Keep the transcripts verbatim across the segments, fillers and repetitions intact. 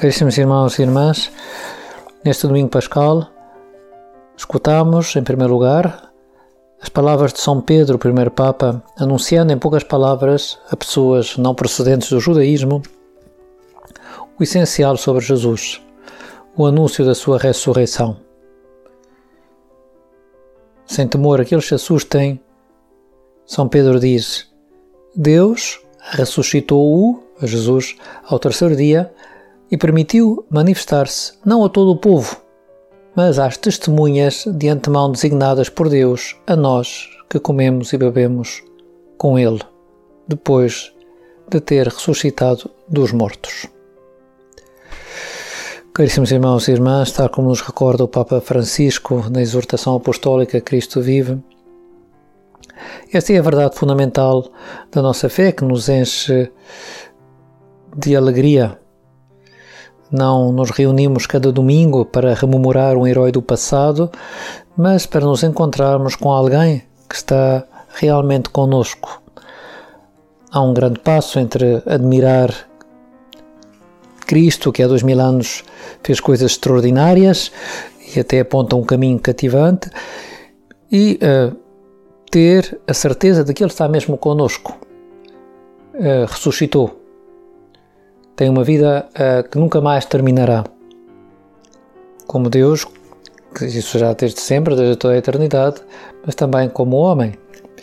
Caríssimos irmãos e irmãs, neste domingo pascal, escutamos, em primeiro lugar, as palavras de São Pedro, o primeiro Papa, anunciando em poucas palavras a pessoas não procedentes do judaísmo o essencial sobre Jesus, o anúncio da sua ressurreição. Sem temor a que eles se assustem, São Pedro diz: Deus ressuscitou-o, a Jesus, ao terceiro dia e permitiu manifestar-se não a todo o povo, mas às testemunhas de antemão designadas por Deus a nós que comemos e bebemos com Ele, depois de ter ressuscitado dos mortos. Caríssimos irmãos e irmãs, tal como nos recorda o Papa Francisco na exortação apostólica Cristo Vive, esta é a verdade fundamental da nossa fé, que nos enche de alegria. Não nos reunimos cada domingo para rememorar um herói do passado, mas para nos encontrarmos com alguém que está realmente conosco. Há um grande passo entre admirar Cristo, que há dois mil anos fez coisas extraordinárias e até aponta um caminho cativante, e uh, ter a certeza de que Ele está mesmo conosco. Uh, ressuscitou. Tem uma vida uh, que nunca mais terminará. Como Deus, que isso já desde sempre, desde toda a eternidade, mas também como homem.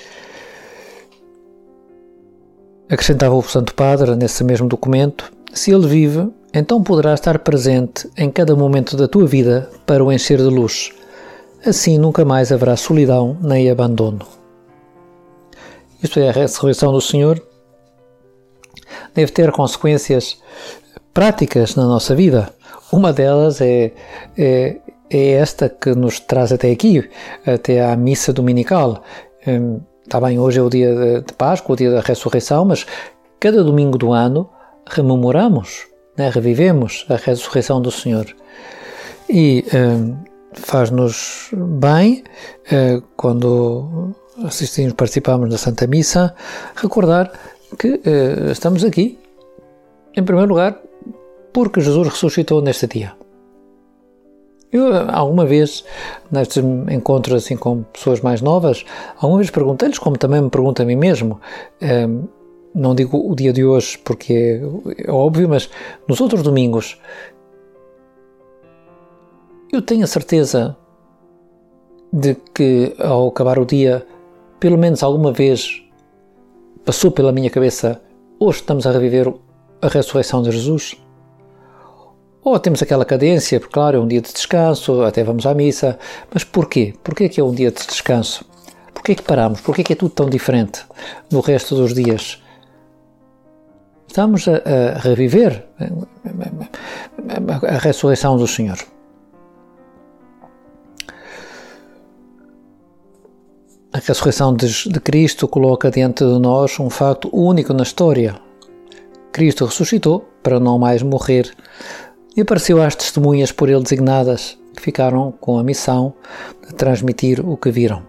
Acrescentava o Santo Padre nesse mesmo documento: se Ele vive, então poderá estar presente em cada momento da tua vida para o encher de luz. Assim nunca mais haverá solidão nem abandono. Isto é, a ressurreição do Senhor deve ter consequências práticas na nossa vida. Uma delas é, é, é esta que nos traz até aqui, até à missa dominical. Está bem, hoje é o dia de Páscoa, o dia da ressurreição, mas cada domingo do ano rememoramos, né, revivemos a ressurreição do Senhor. E um, faz-nos bem, uh, quando assistimos, participamos da Santa Missa, recordar que uh, estamos aqui, em primeiro lugar, porque Jesus ressuscitou neste dia. Eu, alguma vez, nestes encontros assim com pessoas mais novas, alguma vez perguntei-lhes, como também me pergunto a mim mesmo, um, não digo o dia de hoje porque é óbvio, mas nos outros domingos, eu tenho a certeza de que ao acabar o dia, pelo menos alguma vez passou pela minha cabeça: hoje estamos a reviver a ressurreição de Jesus. Ou temos aquela cadência, porque claro, é um dia de descanso, até vamos à missa, mas porquê? Porquê que é um dia de descanso? Porquê que paramos? Porquê que é tudo tão diferente do resto dos dias? Estamos a, a reviver a, a, a ressurreição do Senhor. A ressurreição de, de Cristo coloca diante de nós um fato único na história. Cristo ressuscitou para não mais morrer e apareceu às testemunhas por ele designadas, que ficaram com a missão de transmitir o que viram.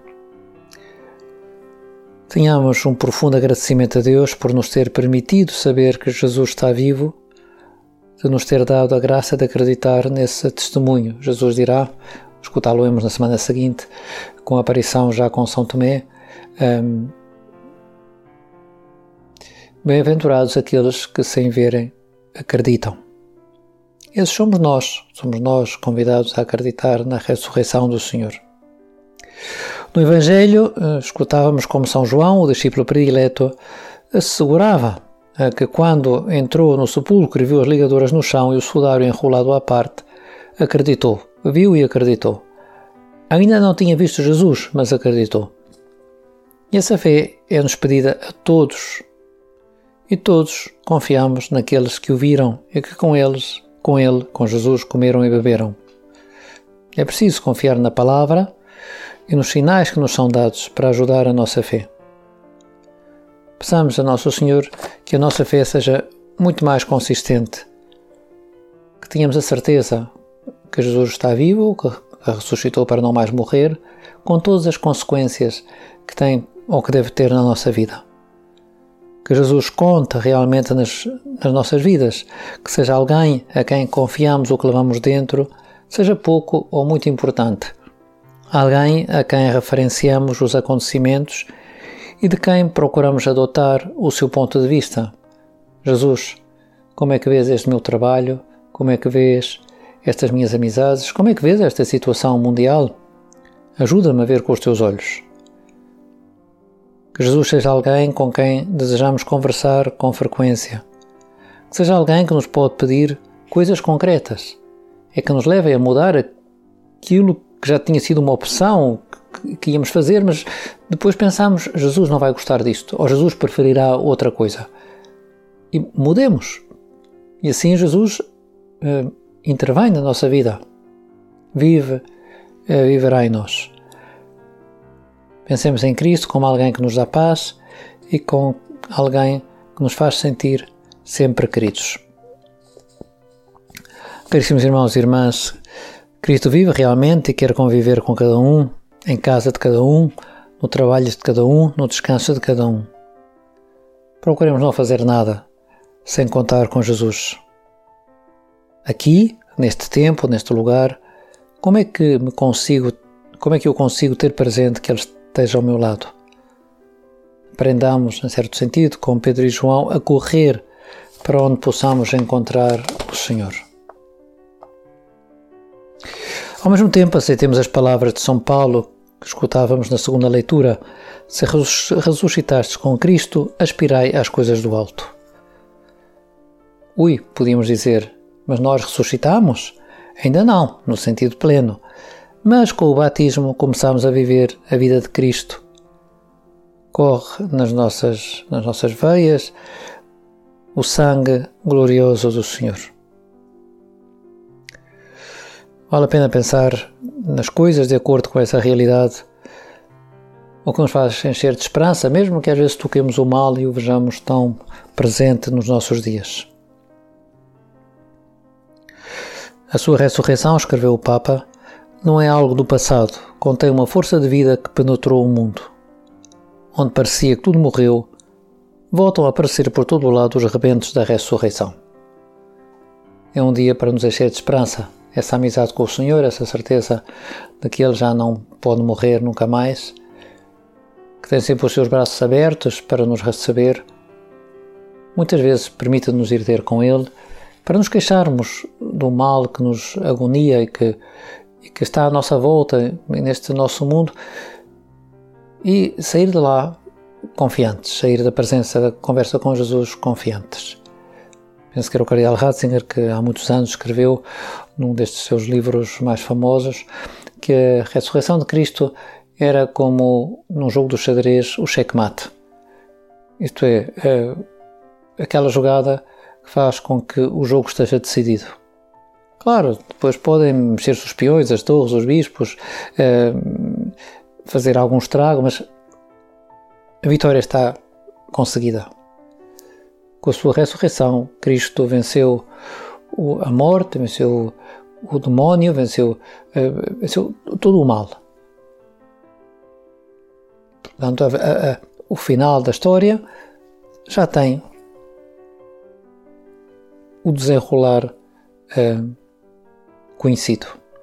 Tenhamos um profundo agradecimento a Deus por nos ter permitido saber que Jesus está vivo, de nos ter dado a graça de acreditar nesse testemunho. Jesus dirá, escutá-lo-emos na semana seguinte, com a aparição já com São Tomé, um, bem-aventurados aqueles que sem verem acreditam. Esses somos nós, somos nós convidados a acreditar na ressurreição do Senhor. No Evangelho, escutávamos como São João, o discípulo predileto, assegurava que quando entrou no sepulcro e viu as ligaduras no chão e o sudário enrolado à parte, acreditou, viu e acreditou. Ainda não tinha visto Jesus, mas acreditou. E essa fé é-nos pedida a todos, e todos confiamos naqueles que o viram e que com eles, com ele, com Jesus, comeram e beberam. É preciso confiar na palavra e nos sinais que nos são dados para ajudar a nossa fé. Peçamos a Nosso Senhor que a nossa fé seja muito mais consistente, que tenhamos a certeza que Jesus está vivo, que ressuscitou para não mais morrer, com todas as consequências que tem ou que deve ter na nossa vida. que Jesus conta realmente nas, nas nossas vidas, que seja alguém a quem confiamos o que levamos dentro, seja pouco ou muito importante. Alguém a quem referenciamos os acontecimentos e de quem procuramos adotar o seu ponto de vista. Jesus, como é que vês este meu trabalho? Como é que vês estas minhas amizades? Como é que vês esta situação mundial? Ajuda-me a ver com os teus olhos. Que Jesus seja alguém com quem desejamos conversar com frequência. Que seja alguém que nos pode pedir coisas concretas. É que nos leve a mudar aquilo que já tinha sido uma opção que, que íamos fazer, mas depois pensamos, Jesus não vai gostar disto, ou Jesus preferirá outra coisa. E mudemos. E assim Jesus uh, intervém na nossa vida. Vive, uh, viverá em nós. Pensemos em Cristo como alguém que nos dá paz e com alguém que nos faz sentir sempre queridos. Caríssimos irmãos e irmãs, Cristo vive realmente e quer conviver com cada um, em casa de cada um, no trabalho de cada um, no descanso de cada um. Procuremos não fazer nada sem contar com Jesus. Aqui, neste tempo, neste lugar, como é que me consigo, como é que eu consigo ter presente que Ele esteja ao meu lado? Aprendamos, em certo sentido, com Pedro e João, a correr para onde possamos encontrar o Senhor. Ao mesmo tempo, aceitemos as palavras de São Paulo que escutávamos na segunda leitura: se ressuscitastes com Cristo, aspirai às coisas do alto. Ui, podíamos dizer, mas nós ressuscitamos? Ainda não, no sentido pleno. Mas com o batismo começamos a viver a vida de Cristo. Corre nas nossas, nas nossas veias o sangue glorioso do Senhor. Vale a pena pensar nas coisas de acordo com essa realidade, o que nos faz encher de esperança, mesmo que às vezes toquemos o mal e o vejamos tão presente nos nossos dias. A sua ressurreição, escreveu o Papa, não é algo do passado, contém uma força de vida que penetrou o mundo. Onde parecia que tudo morreu, voltam a aparecer por todo o lado os rebentos da ressurreição. É um dia para nos encher de esperança, essa amizade com o Senhor, essa certeza de que Ele já não pode morrer nunca mais, que tem sempre os seus braços abertos para nos receber. Muitas vezes permite-nos ir ter com Ele, para nos queixarmos do mal que nos agonia e que, e que está à nossa volta, neste nosso mundo, e sair de lá confiantes, sair da presença, da conversa com Jesus confiantes. Penso que era o Cardeal Ratzinger que há muitos anos escreveu, num destes seus livros mais famosos, que a ressurreição de Cristo era como, num jogo do xadrez, o checkmate. Isto é, é aquela jogada que faz com que o jogo esteja decidido. Claro, depois podem mexer-se os peões, as torres, os bispos, é, fazer algum estrago, mas a vitória está conseguida. Com a sua ressurreição, Cristo venceu a morte, venceu o demónio, venceu, venceu todo o mal. Portanto, a, a, a, o final da história já tem o desenrolar uh, conhecido.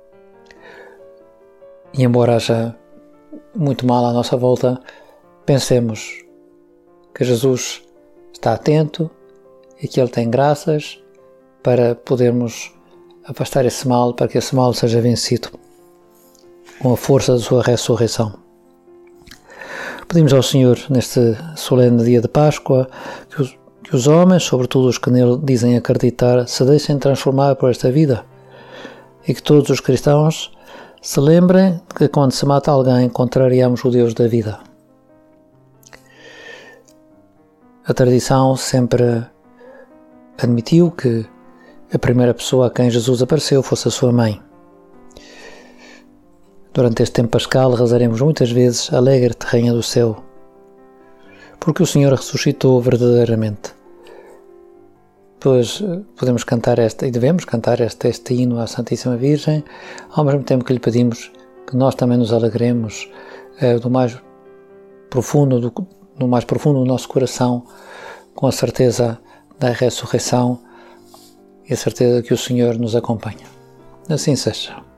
E embora haja muito mal à nossa volta, pensemos que Jesus está atento e que Ele tem graças para podermos afastar esse mal, para que esse mal seja vencido com a força da sua ressurreição. Pedimos ao Senhor, neste solene dia de Páscoa, que os, que os homens, sobretudo os que nele dizem acreditar, se deixem transformar por esta vida e que todos os cristãos se lembrem que quando se mata alguém, contrariamos o Deus da vida. A tradição sempre admitiu que a primeira pessoa a quem Jesus apareceu fosse a sua mãe. Durante este tempo pascal rezaremos muitas vezes Alegre-te, Rainha do Céu, porque o Senhor ressuscitou verdadeiramente. Pois podemos cantar esta, e devemos cantar este, este hino à Santíssima Virgem, ao mesmo tempo que lhe pedimos que nós também nos alegremos eh, do mais profundo, do, do mais profundo do nosso coração, com a certeza da ressurreição e a certeza que o Senhor nos acompanha. Assim seja.